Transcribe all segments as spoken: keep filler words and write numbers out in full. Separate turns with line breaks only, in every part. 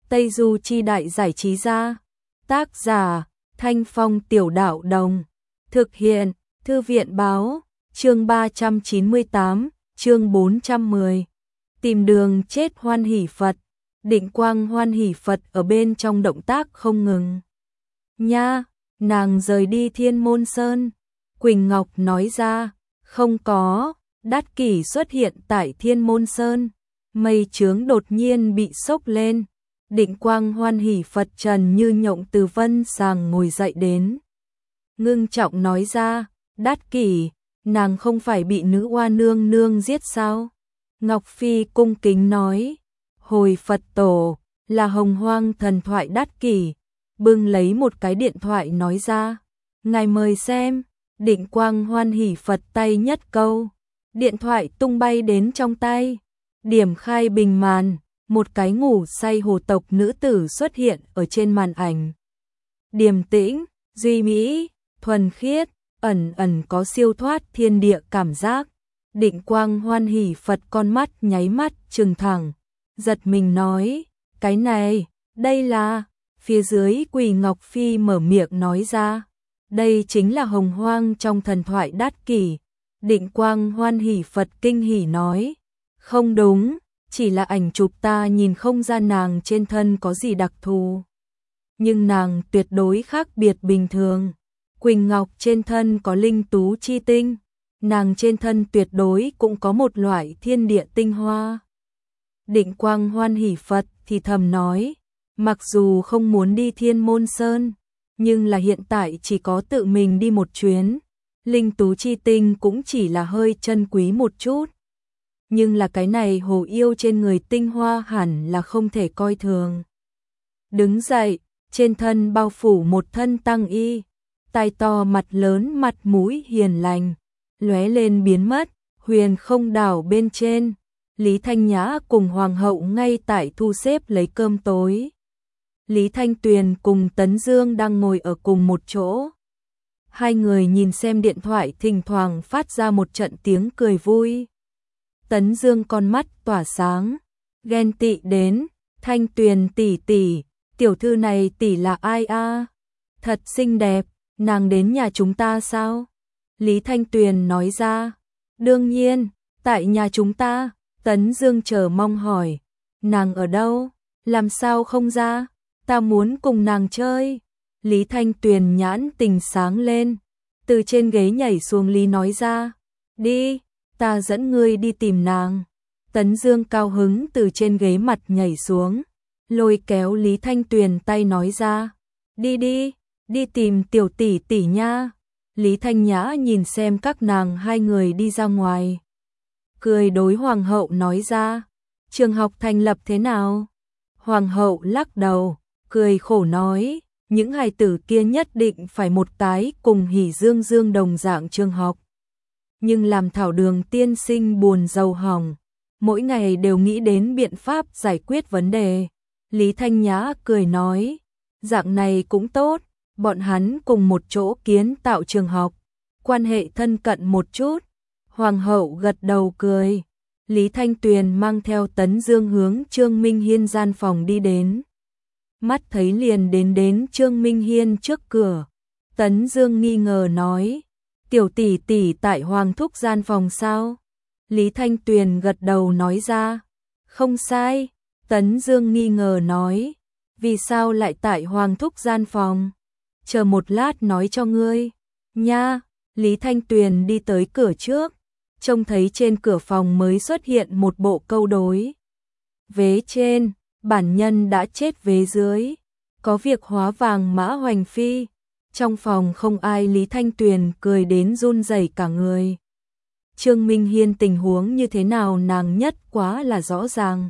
Tây Du Chi Đại Giải Trí Gia. Tác giả Thanh Phong Tiểu Đạo Đồng. Thực hiện Thư viện Báo. Chương ba trăm chín mươi tám, chương bốn trăm mười. Tìm đường chết hoan hỷ Phật. Định Quang hoan hỷ Phật ở bên trong động tác không ngừng. Nha, nàng rời đi Thiên Môn Sơn. Quỳnh Ngọc nói ra, không có, Đát Kỷ xuất hiện tại Thiên Môn Sơn. Mây chướng đột nhiên bị sốc lên. Định Quang hoan hỷ Phật trần như nhộng từ vân sàng ngồi dậy đến. Ngưng trọng nói ra, Đát Kỷ, nàng không phải bị nữ oa nương nương giết sao? Ngọc Phi cung kính nói, hồi Phật tổ, là Hồng Hoang thần thoại Đát Kỷ, bưng lấy một cái điện thoại nói ra, ngài mời xem. Định Quang hoan hỷ Phật tay nhất câu, điện thoại tung bay đến trong tay, điểm khai bình màn, một cái ngủ say hồ tộc nữ tử xuất hiện ở trên màn ảnh. Điềm tĩnh, duy mỹ, thuần khiết, ẩn ẩn có siêu thoát thiên địa cảm giác. Định Quang hoan hỷ Phật con mắt nháy mắt trừng thẳng, giật mình nói, cái này, đây là, phía dưới Quỳ Ngọc Phi mở miệng nói ra, đây chính là Hồng Hoang trong thần thoại Đát Kỷ. Định Quang hoan hỷ Phật kinh hỉ nói, không đúng, chỉ là ảnh chụp ta nhìn không ra nàng trên thân có gì đặc thù. Nhưng nàng tuyệt đối khác biệt bình thường. Quỳnh Ngọc trên thân có linh tú chi tinh, nàng trên thân tuyệt đối cũng có một loại thiên địa tinh hoa. Định Quang hoan hỷ Phật thì thầm nói, mặc dù không muốn đi Thiên Môn Sơn, nhưng là hiện tại chỉ có tự mình đi một chuyến, linh tú chi tinh cũng chỉ là hơi chân quý một chút. Nhưng là cái này hồ yêu trên người tinh hoa hẳn là không thể coi thường. Đứng dậy, trên thân bao phủ một thân tăng y, tai to mặt lớn mặt mũi hiền lành, lóe lên biến mất, huyền không đảo bên trên. Lý Thanh Nhã cùng Hoàng hậu ngay tại thu xếp lấy cơm tối. Lý Thanh Tuyền cùng Tấn Dương đang ngồi ở cùng một chỗ. Hai người nhìn xem điện thoại thỉnh thoảng phát ra một trận tiếng cười vui. Tấn Dương con mắt tỏa sáng, ghen tị đến, Thanh Tuyền tỷ tỷ, tiểu thư này tỷ là ai a? Thật xinh đẹp, nàng đến nhà chúng ta sao? Lý Thanh Tuyền nói ra, đương nhiên, tại nhà chúng ta. Tấn Dương chờ mong hỏi, nàng ở đâu? Làm sao không ra? Ta muốn cùng nàng chơi. Lý Thanh Tuyền nhãn tình sáng lên, từ trên ghế nhảy xuống Lý nói ra, đi, ta dẫn ngươi đi tìm nàng. Tấn Dương cao hứng từ trên ghế mặt nhảy xuống, lôi kéo Lý Thanh Tuyền tay nói ra, đi đi, đi tìm tiểu tỷ tỷ nha. Lý Thanh Nhã nhìn xem các nàng hai người đi ra ngoài, cười đối Hoàng hậu nói ra, trường học thành lập thế nào? Hoàng hậu lắc đầu, cười khổ nói, những hài tử kia nhất định phải một cái cùng Hỉ Dương Dương đồng dạng trường học. Nhưng làm Thảo Đường tiên sinh buồn rầu hỏng, mỗi ngày đều nghĩ đến biện pháp giải quyết vấn đề. Lý Thanh Nhã cười nói, dạng này cũng tốt, bọn hắn cùng một chỗ kiến tạo trường học, quan hệ thân cận một chút. Hoàng hậu gật đầu cười. Lý Thanh Tuyền mang theo Tấn Dương hướng Trương Minh Hiên gian phòng đi đến. Mắt thấy liền đến đến Trương Minh Hiên trước cửa. Tấn Dương nghi ngờ nói, tiểu tỷ tỷ tại Hoàng thúc gian phòng sao? Lý Thanh Tuyền gật đầu nói ra, không sai. Tấn Dương nghi ngờ nói, vì sao lại tại Hoàng thúc gian phòng? Chờ một lát nói cho ngươi. Nha, Lý Thanh Tuyền đi tới cửa trước, trông thấy trên cửa phòng mới xuất hiện một bộ câu đối. Vế trên, bản nhân đã chết, vế dưới, có việc hóa vàng mã hoành phi. Trong phòng không ai, Lý Thanh Tuyền cười đến run rẩy cả người. Trương Minh Hiên tình huống như thế nào nàng nhất quá là rõ ràng.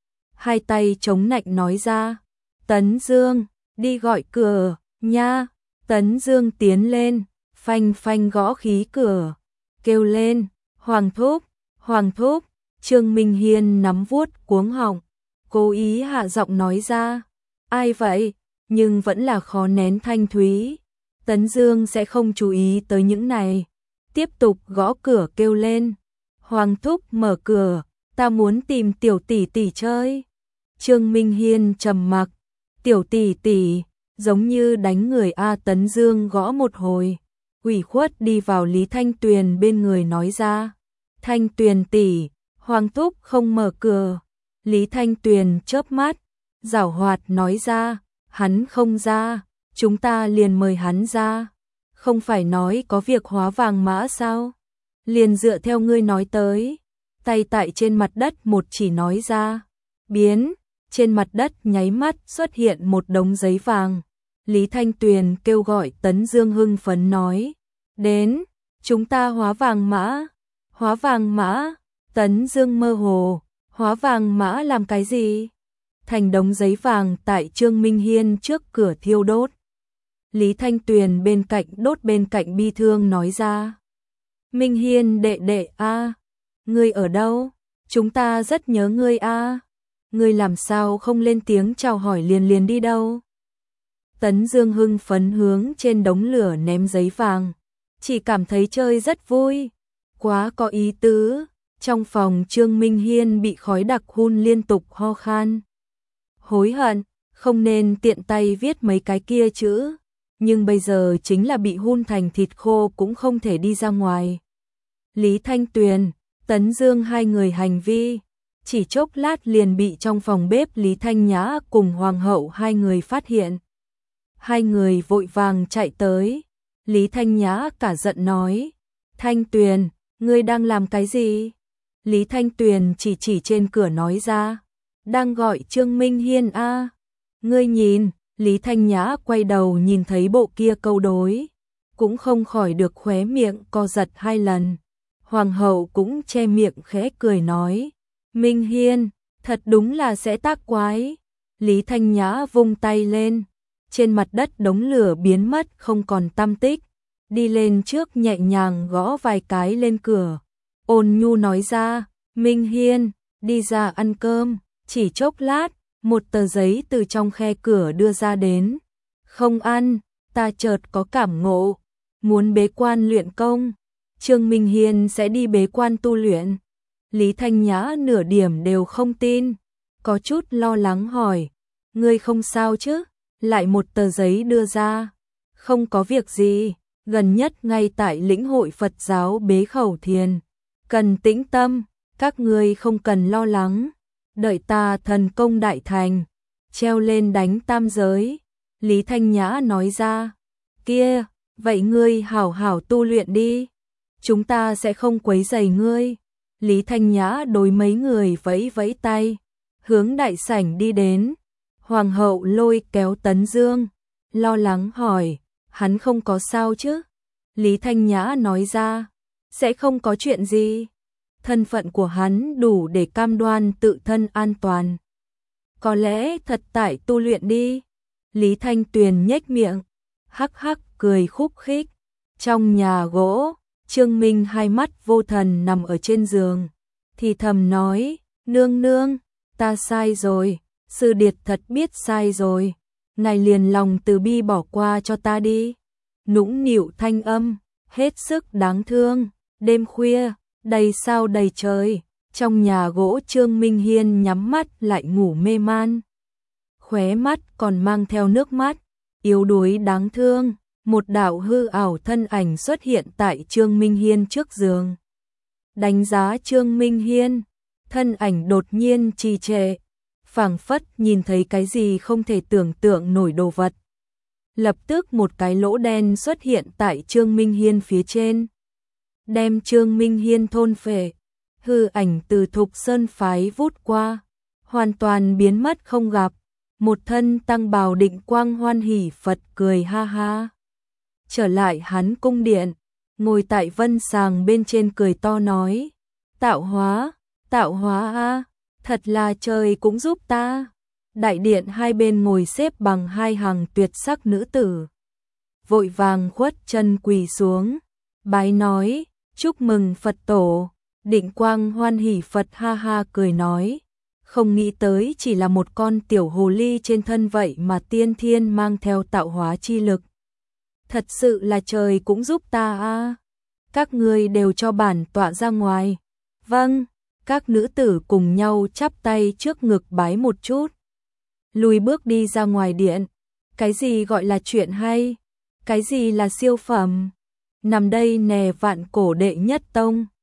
Hai tay chống nạnh nói ra, Tấn Dương, đi gọi cửa, nha. Tấn Dương tiến lên, phanh phanh gõ khí cửa, kêu lên, Hoàng thúc, Hoàng thúc. Trương Minh Hiên nắm vuốt cuống họng, cố ý hạ giọng nói ra, ai vậy, nhưng vẫn là khó nén thanh thúy. Tấn Dương sẽ không chú ý tới những này, tiếp tục gõ cửa kêu lên, Hoàng thúc mở cửa, ta muốn tìm tiểu tỷ tỷ chơi. Trương Minh Hiên trầm mặc, tiểu tỷ tỷ, giống như đánh người a. Tấn Dương gõ một hồi, ủy khuất đi vào Lý Thanh Tuyền bên người nói ra, Thanh Tuyền tỷ, Hoàng thúc không mở cửa. Lý Thanh Tuyền chớp mắt, giảo hoạt nói ra, hắn không ra, chúng ta liền mời hắn ra. Không phải nói có việc hóa vàng mã sao? Liền dựa theo ngươi nói tới. Tay tại trên mặt đất một chỉ nói ra, biến, trên mặt đất nháy mắt xuất hiện một đống giấy vàng. Lý Thanh Tuyền kêu gọi Tấn Dương hưng phấn nói, đến, chúng ta hóa vàng mã. Hóa vàng mã? Tấn Dương mơ hồ, hóa vàng mã làm cái gì? Thành đống giấy vàng tại Trương Minh Hiên trước cửa thiêu đốt. Lý Thanh Tuyền bên cạnh đốt bên cạnh bi thương nói ra, Minh Hiên đệ đệ a, ngươi ở đâu? Chúng ta rất nhớ ngươi a. Ngươi làm sao không lên tiếng chào hỏi liền liền đi đâu? Tấn Dương hưng phấn hướng trên đống lửa ném giấy vàng, chỉ cảm thấy chơi rất vui, quá có ý tứ. Trong phòng Trương Minh Hiên bị khói đặc hun liên tục ho khan. Hối hận, không nên tiện tay viết mấy cái kia chữ, nhưng bây giờ chính là bị hun thành thịt khô cũng không thể đi ra ngoài. Lý Thanh Tuyền, Tấn Dương hai người hành vi, chỉ chốc lát liền bị trong phòng bếp Lý Thanh Nhã cùng Hoàng hậu hai người phát hiện. Hai người vội vàng chạy tới, Lý Thanh Nhã cả giận nói, Thanh Tuyền, ngươi đang làm cái gì? Lý Thanh Tuyền chỉ chỉ trên cửa nói ra, đang gọi Trương Minh Hiên a. Ngươi nhìn, Lý Thanh Nhã quay đầu nhìn thấy bộ kia câu đối, cũng không khỏi được khóe miệng co giật hai lần. Hoàng hậu cũng che miệng khẽ cười nói, Minh Hiên, thật đúng là sẽ tác quái. Lý Thanh Nhã vung tay lên, trên mặt đất đống lửa biến mất không còn tăm tích, đi lên trước nhẹ nhàng gõ vài cái lên cửa. Ôn nhu nói ra, Minh Hiên, đi ra ăn cơm. Chỉ chốc lát, một tờ giấy từ trong khe cửa đưa ra đến. Không ăn, ta chợt có cảm ngộ, muốn bế quan luyện công. Trương Minh Hiên sẽ đi bế quan tu luyện. Lý Thanh Nhã nửa điểm đều không tin, có chút lo lắng hỏi, ngươi không sao chứ? Lại một tờ giấy đưa ra, không có việc gì, gần nhất ngay tại lĩnh hội Phật giáo Bế Khẩu Thiền, cần tĩnh tâm, các ngươi không cần lo lắng, đợi ta thần công đại thành, treo lên đánh tam giới. Lý Thanh Nhã nói ra, kia, vậy ngươi hảo hảo tu luyện đi, chúng ta sẽ không quấy rầy ngươi. Lý Thanh Nhã đối mấy người vẫy vẫy tay, hướng đại sảnh đi đến. Hoàng hậu lôi kéo Tấn Dương, lo lắng hỏi, hắn không có sao chứ? Lý Thanh Nhã nói ra, sẽ không có chuyện gì. Thân phận của hắn đủ để cam đoan tự thân an toàn. Có lẽ thật tại tu luyện đi. Lý Thanh Tuyền nhếch miệng, hắc hắc cười khúc khích. Trong nhà gỗ, Trương Minh hai mắt vô thần nằm ở trên giường, thì thầm nói, nương nương, ta sai rồi, sư điệt thật biết sai rồi, ngài liền lòng từ bi bỏ qua cho ta đi. Nũng nịu thanh âm, hết sức đáng thương. Đêm khuya, đầy sao đầy trời, trong nhà gỗ Trương Minh Hiên nhắm mắt lại ngủ mê man. Khóe mắt còn mang theo nước mắt, yếu đuối đáng thương. Một đạo hư ảo thân ảnh xuất hiện tại Trương Minh Hiên trước giường. Đánh giá Trương Minh Hiên, thân ảnh đột nhiên trì trệ, phảng phất nhìn thấy cái gì không thể tưởng tượng nổi đồ vật. Lập tức một cái lỗ đen xuất hiện tại Trương Minh Hiên phía trên, đem Trương Minh Hiên thôn phệ. Hư ảnh từ Thục Sơn phái vút qua, hoàn toàn biến mất không gặp. Một thân tăng bào Định Quang hoan hỉ Phật cười ha ha. Trở lại hắn cung điện, ngồi tại vân sàng bên trên cười to nói, tạo hóa, tạo hóa a, thật là trời cũng giúp ta. Đại điện hai bên ngồi xếp bằng hai hàng tuyệt sắc nữ tử, vội vàng khuất chân quỳ xuống, bái nói, chúc mừng Phật tổ. Định Quang hoan hỉ Phật ha ha cười nói, không nghĩ tới chỉ là một con tiểu hồ ly trên thân vậy mà tiên thiên mang theo tạo hóa chi lực. Thật sự là trời cũng giúp ta a. Các ngươi đều cho bản tọa ra ngoài. Vâng, Các nữ tử cùng nhau chắp tay trước ngực bái một chút. Lùi bước đi ra ngoài điện. Cái gì gọi là chuyện hay? Cái gì là siêu phẩm? Nằm đây nè vạn cổ đệ nhất tông.